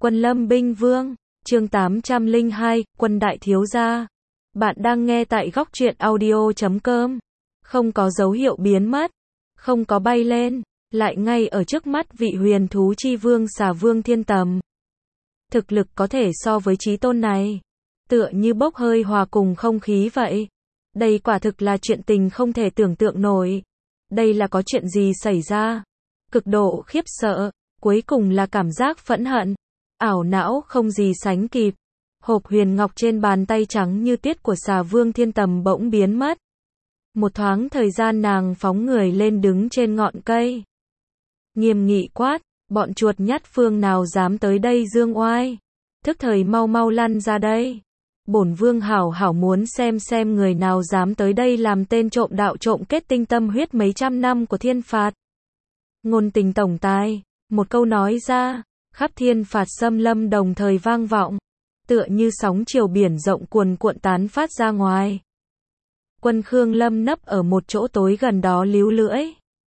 Quân Lâm Binh Vương, chương 802, Quân Đại Thiếu Gia. Bạn đang nghe tại góc truyện audio.com. Không có dấu hiệu biến mất, không có bay lên, lại ngay ở trước mắt vị huyền thú chi vương Xà Vương Thiên Tầm. Thực lực có thể so với chí tôn này, tựa như bốc hơi hòa cùng không khí vậy. Đây quả thực là chuyện tình không thể tưởng tượng nổi. Đây là có chuyện gì xảy ra? Cực độ khiếp sợ, cuối cùng là cảm giác phẫn hận, ảo não không gì sánh kịp. Hộp huyền ngọc trên bàn tay trắng như tuyết của Xà Vương Thiên Tầm bỗng biến mất. Một thoáng thời gian nàng phóng người lên đứng trên ngọn cây. Nghiêm nghị quát, bọn chuột nhắt phương nào dám tới đây dương oai. Thức thời mau mau lăn ra đây. Bổn vương hảo hảo muốn xem người nào dám tới đây làm tên trộm đạo trộm kết tinh tâm huyết mấy trăm năm của thiên phạt. Ngôn tình tổng tài, một câu nói ra, khắp thiên phạt xâm lâm đồng thời vang vọng, tựa như sóng chiều biển rộng cuồn cuộn tán phát ra ngoài. Quân Khương Lâm nấp ở một chỗ tối gần đó líu lưỡi.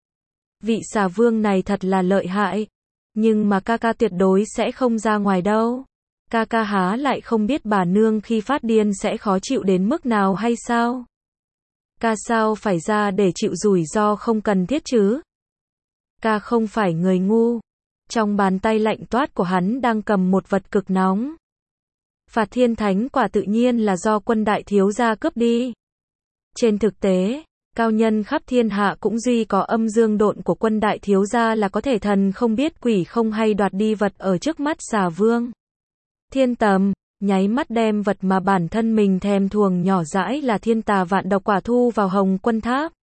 Vị Xà Vương này thật là lợi hại, nhưng mà ca ca tuyệt đối sẽ không ra ngoài đâu. Ca ca há lại không biết bà nương khi phát điên sẽ khó chịu đến mức nào hay sao? Ca sao phải ra để chịu rủi ro không cần thiết chứ? Ca không phải người ngu. Trong bàn tay lạnh toát của hắn đang cầm một vật cực nóng. Phạt thiên thánh quả tự nhiên là do Quân Đại Thiếu Gia cướp đi. Trên thực tế, cao nhân khắp thiên hạ cũng duy có âm dương độn của Quân Đại Thiếu Gia là có thể thần không biết quỷ không hay đoạt đi vật ở trước mắt Xà Vương Thiên Tầm, nháy mắt đem vật mà bản thân mình thèm thuồng nhỏ dãi là thiên tà vạn độc quả thu vào Hồng Quân Tháp.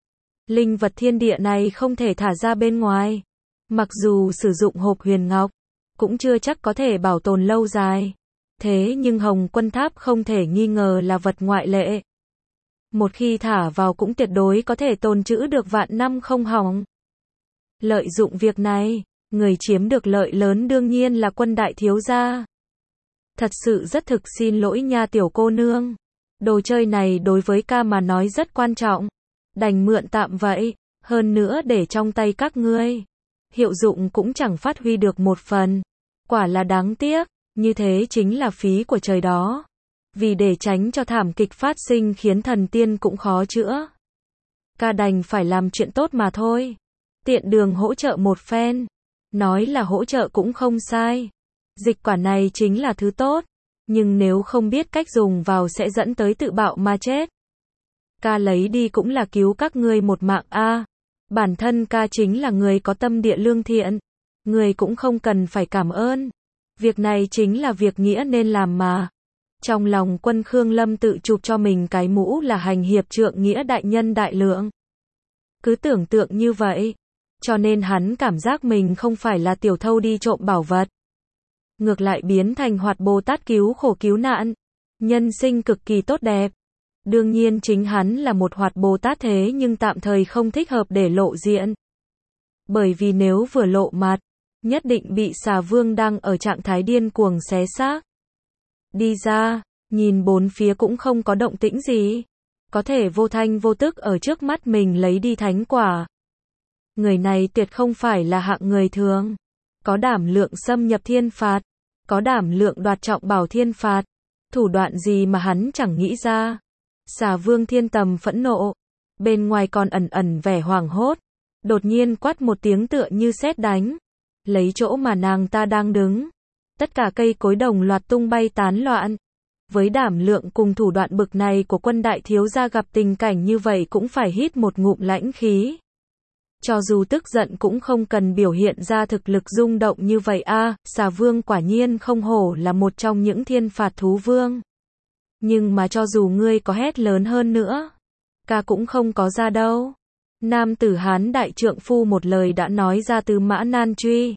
Linh vật thiên địa này không thể thả ra bên ngoài. Mặc dù sử dụng hộp huyền ngọc, cũng chưa chắc có thể bảo tồn lâu dài. Thế nhưng Hồng Quân Tháp không thể nghi ngờ là vật ngoại lệ. Một khi thả vào cũng tuyệt đối có thể tồn trữ được vạn năm không hỏng. Lợi dụng việc này, người chiếm được lợi lớn đương nhiên là Quân Đại Thiếu Gia. Thật sự rất thực xin lỗi nha tiểu cô nương. Đồ chơi này đối với ca mà nói rất quan trọng. Đành mượn tạm vậy, hơn nữa để trong tay các ngươi. Hiệu dụng cũng chẳng phát huy được một phần. Quả là đáng tiếc, như thế chính là phí của trời đó. Vì để tránh cho thảm kịch phát sinh khiến thần tiên cũng khó chữa. Ca đành phải làm chuyện tốt mà thôi. Tiện đường hỗ trợ một phen. Nói là hỗ trợ cũng không sai. Dịch quả này chính là thứ tốt. Nhưng nếu không biết cách dùng vào sẽ dẫn tới tự bạo mà chết. Ca lấy đi cũng là cứu các ngươi một mạng a. Bản thân ca chính là người có tâm địa lương thiện. Người cũng không cần phải cảm ơn. Việc này chính là việc nghĩa nên làm mà. Trong lòng Quân Khương Lâm tự chụp cho mình cái mũ là hành hiệp trượng nghĩa đại nhân đại lượng. Cứ tưởng tượng như vậy. Cho nên hắn cảm giác mình không phải là tiểu thâu đi trộm bảo vật. Ngược lại biến thành hoạt Bồ Tát cứu khổ cứu nạn. Nhân sinh cực kỳ tốt đẹp. Đương nhiên chính hắn là một hoạt Bồ Tát thế nhưng tạm thời không thích hợp để lộ diện. Bởi vì nếu vừa lộ mặt, nhất định bị Xà Vương đang ở trạng thái điên cuồng xé xác. Đi ra, nhìn bốn phía cũng không có động tĩnh gì. Có thể vô thanh vô tức ở trước mắt mình lấy đi thánh quả. Người này tuyệt không phải là hạng người thường. Có đảm lượng xâm nhập thiên phạt. Có đảm lượng đoạt trọng bảo thiên phạt. Thủ đoạn gì mà hắn chẳng nghĩ ra. Xà Vương Thiên Tầm phẫn nộ. Bên ngoài còn ẩn ẩn vẻ hoảng hốt. Đột nhiên quát một tiếng tựa như sét đánh. Lấy chỗ mà nàng ta đang đứng. Tất cả cây cối đồng loạt tung bay tán loạn. Với đảm lượng cùng thủ đoạn bực này của Quân Đại Thiếu Gia gặp tình cảnh như vậy cũng phải hít một ngụm lãnh khí. Cho dù tức giận cũng không cần biểu hiện ra thực lực rung động như vậy a. Xà Vương quả nhiên không hổ là một trong những thiên phạt thú vương. Nhưng mà cho dù ngươi có hét lớn hơn nữa, ca cũng không có ra đâu. Nam tử Hán đại trượng phu một lời đã nói ra từ Mã Nan Truy.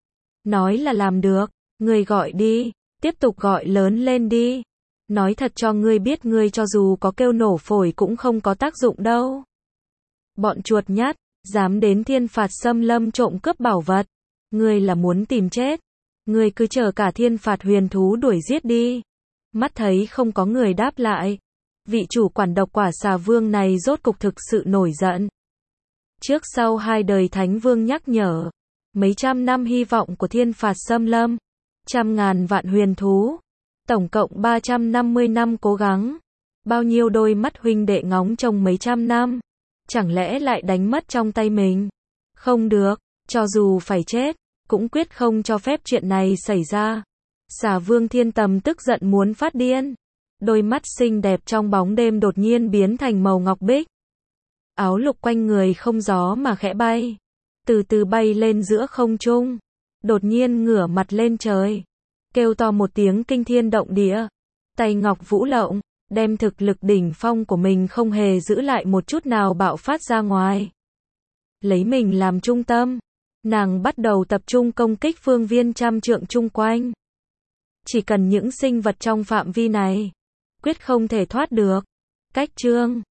Nói là làm được, ngươi gọi đi, tiếp tục gọi lớn lên đi. Nói thật cho ngươi biết ngươi cho dù có kêu nổ phổi cũng không có tác dụng đâu. Bọn chuột nhắt, dám đến thiên phạt xâm lâm trộm cướp bảo vật. Ngươi là muốn tìm chết. Ngươi cứ chờ cả thiên phạt huyền thú đuổi giết đi. Mắt thấy không có người đáp lại. Vị chủ quản độc quả Xà Vương này rốt cục thực sự nổi giận. Trước sau hai đời Thánh Vương nhắc nhở. Mấy trăm năm hy vọng của thiên phạt xâm lâm. trăm ngàn vạn huyền thú. Tổng cộng 350 năm cố gắng. Bao nhiêu đôi mắt huynh đệ ngóng trông mấy trăm năm. Chẳng lẽ lại đánh mất trong tay mình? Không được, cho dù phải chết, cũng quyết không cho phép chuyện này xảy ra. Xà Vương Thiên Tầm tức giận muốn phát điên. Đôi mắt xinh đẹp trong bóng đêm đột nhiên biến thành màu ngọc bích. Áo lục quanh người không gió mà khẽ bay. Từ từ bay lên giữa không trung. Đột nhiên ngửa mặt lên trời. Kêu to một tiếng kinh thiên động địa. Tay ngọc vũ lộng, đem thực lực đỉnh phong của mình không hề giữ lại một chút nào bạo phát ra ngoài. Lấy mình làm trung tâm. Nàng bắt đầu tập trung công kích phương viên trăm trượng chung quanh. Chỉ cần những sinh vật trong phạm vi này, quyết không thể thoát được. Cách chương